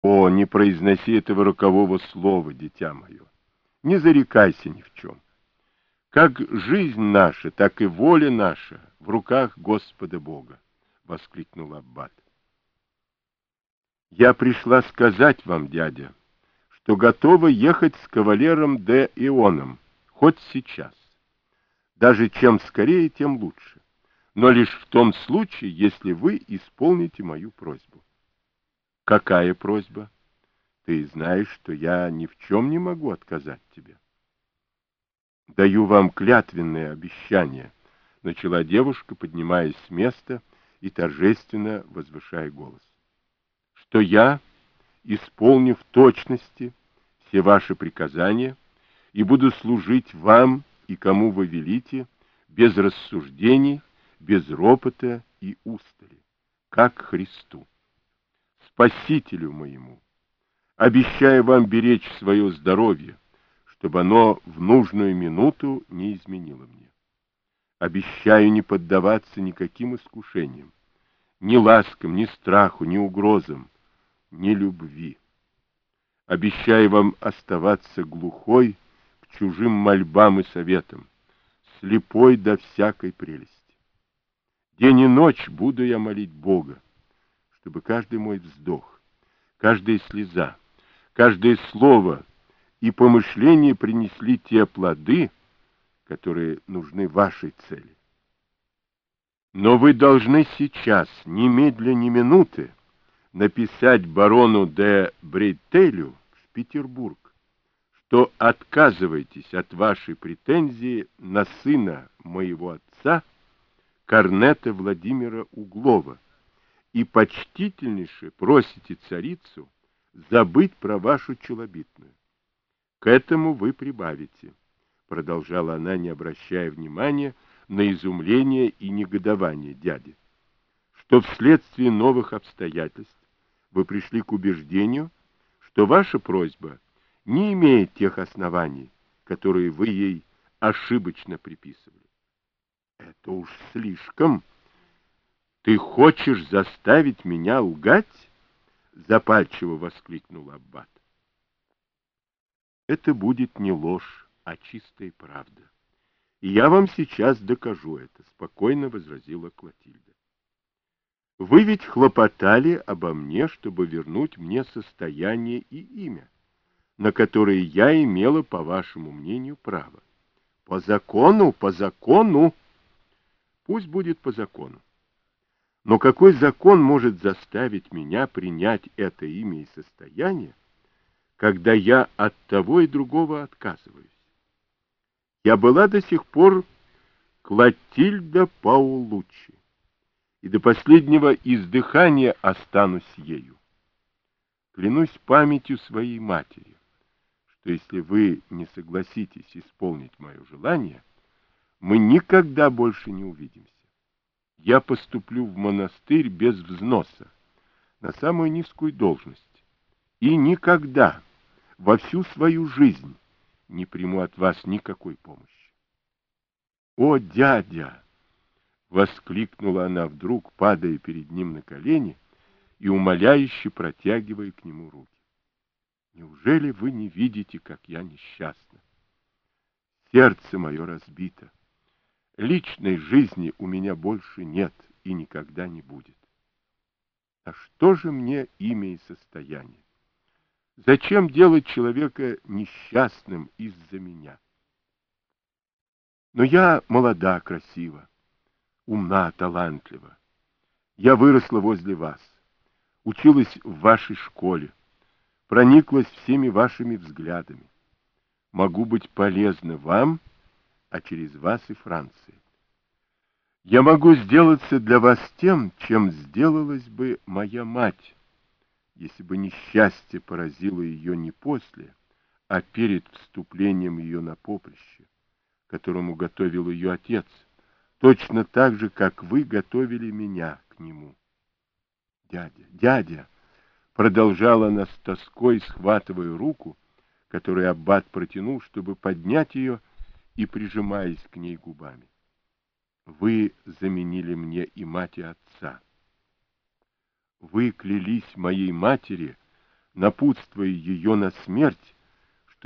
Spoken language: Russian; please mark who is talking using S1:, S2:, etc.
S1: О, не произноси этого рокового слова, дитя мое. Не зарекайся ни в чем. Как жизнь наша, так и воля наша в руках Господа Бога, — воскликнул аббат. Я пришла сказать вам, дядя, что готова ехать с кавалером де Ионом, хоть сейчас. Даже чем скорее, тем лучше. Но лишь в том случае, если вы исполните мою просьбу. Какая просьба? Ты знаешь, что я ни в чем не могу отказать тебе. Даю вам клятвенное обещание, начала девушка, поднимаясь с места и торжественно возвышая голос, что я исполню в точности все ваши приказания и буду служить вам и кому вы велите, без рассуждений, без ропота и устали, как Христу, Спасителю моему. Обещаю вам беречь свое здоровье, чтобы оно в нужную минуту не изменило мне. Обещаю не поддаваться никаким искушениям, ни ласкам, ни страху, ни угрозам, ни любви. Обещаю вам оставаться глухой к чужим мольбам и советам, слепой до всякой прелести. День и ночь буду я молить Бога, чтобы каждый мой вздох, каждая слеза, каждое слово и помышления принесли те плоды, которые нужны вашей цели. Но вы должны сейчас, немедля ни минуты, написать барону де Брейтелю в Петербург, что отказываетесь от вашей претензии на сына моего отца, корнета Владимира Углова, и почтительнейше просите царицу забыть про вашу челобитную. К этому вы прибавите, продолжала она, не обращая внимания на изумление и негодование дяди, что вследствие новых обстоятельств вы пришли к убеждению, что ваша просьба не имеет тех оснований, которые вы ей ошибочно приписывали. Это уж слишком. Ты хочешь заставить меня лгать? Запальчиво воскликнул аббат. Это будет не ложь, а чистая правда. И я вам сейчас докажу это, спокойно возразила Клотильда. Вы ведь хлопотали обо мне, чтобы вернуть мне состояние и имя, на которые я имела, по вашему мнению, право. По закону, по закону. Пусть будет по закону. Но какой закон может заставить меня принять это имя и состояние, когда я от того и другого отказываюсь? Я была до сих пор Клотильда Паулуччи, и до последнего издыхания останусь ею. Клянусь памятью своей матери, что если вы не согласитесь исполнить мое желание, мы никогда больше не увидимся. Я поступлю в монастырь без взноса, на самую низкую должность, и никогда во всю свою жизнь не приму от вас никакой помощи. «О, дядя!» — воскликнула она вдруг, падая перед ним на колени и умоляюще протягивая к нему руки. «Неужели вы не видите, как я несчастна? Сердце мое разбито. Личной жизни у меня больше нет и никогда не будет. А что же мне имя и состояние? Зачем делать человека несчастным из-за меня? Но я молода, красива, умна, талантлива. Я выросла возле вас, училась в вашей школе, прониклась всеми вашими взглядами. Могу быть полезна вам, а через вас и Франции. Я могу сделаться для вас тем, чем сделалась бы моя мать, если бы несчастье поразило ее не после, а перед вступлением ее на поприще, которому готовил ее отец, точно так же, как вы готовили меня к нему. Дядя, дядя, продолжала она с тоской, схватывая руку, которую аббат протянул, чтобы поднять ее и прижимаясь к ней губами. Вы заменили мне и мать, и отца. Вы клялись моей матери напутствуя ее на смерть,